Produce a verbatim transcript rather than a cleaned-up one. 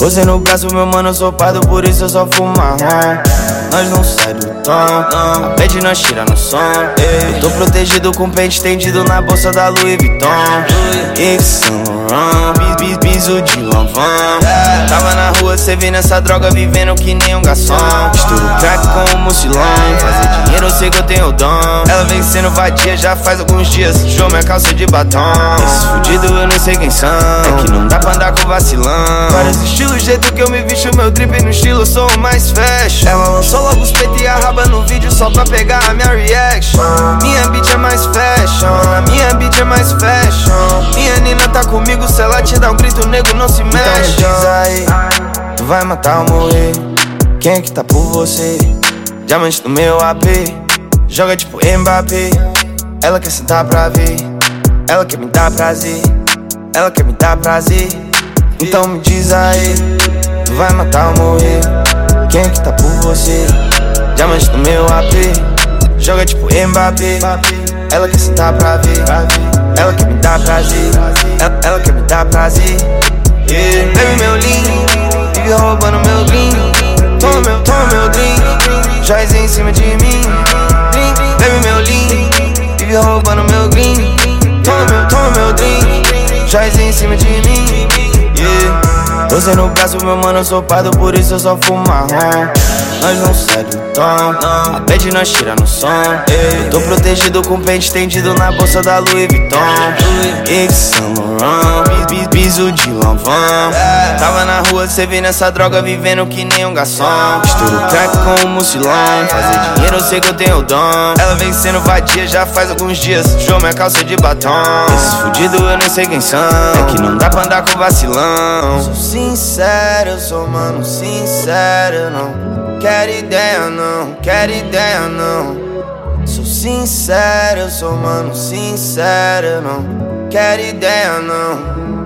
Você no braço, meu mano, eu sou pardo, por isso eu só fumo marrom. Nós não sai do tom, a pede nós tira no som. Eu tô protegido com pente estendido na bolsa da Louis Vuitton. Yves Saint Laurent, piso de Lanvin. Tava na rua, cê vê nessa droga, vivendo que nem um garçom. Misturo crack com o mucilão, fazer dinheiro eu sei que eu tenho o dom. Ela vem sendo vadia já faz alguns dias, sujou minha calça de batom. Esses fudidos eu nem sei quem são, é que não dá pra andar com vacilão. Vários estilos, jeito que eu me visto, meu drip no estilo, eu sou o mais fashion. Ela lançou logo os peitos e a raba no vídeo só pra pegar a minha reaction. Minha bitch é mais fashion, a minha bitch é mais fashion. Minha nina tá comigo, se ela te dá um grito, nego não se mexe. Então me diz aí, tu vai matar ou morrer? Quem é que tá por você? Diamante no meu A P, joga tipo Mbappé. Ela quer sentar pra ver, ela quer me dar prazer, ela quer me dar prazer. Então me diz aí, tu vai matar ou morrer? Quem é que tá por você? Diamante no meu A P, joga tipo Mbappé. Ela quer sentar pra ver, ela quer me dar prazer, ela, ela quer me dar prazer. Yeah. Baby, meu lindo, vive roubando meu green. Toma meu, toma meu drink, joias em cima de mim. Drink, baby, meu lindo, vive roubando meu green. Toma meu, toma meu drink, joias em cima de mim. Yeah. Você no braço, meu mano, eu sou pardo, por isso eu só fumo marrom. Nós não sai do tom, a pede nós tira no som. Eu tô protegido com pente estendido na bolsa da Louis Vuitton. Yves Saint Laurent, piso de Lanvin. Tava na rua, cê vê nessa droga, vivendo que nem um garçom. Misturo crack com o mucilão, fazer dinheiro eu sei que eu tenho o dom. Ela vem sendo vadia já faz alguns dias, sujou minha calça de batom. Esses fudidos eu nem sei quem são, é que não dá pra andar com vacilão. Sou sincero, eu sou mano sincero, não quero ideia não, quero ideia não. Sou sincero, eu sou mano sincero, não quero ideia não.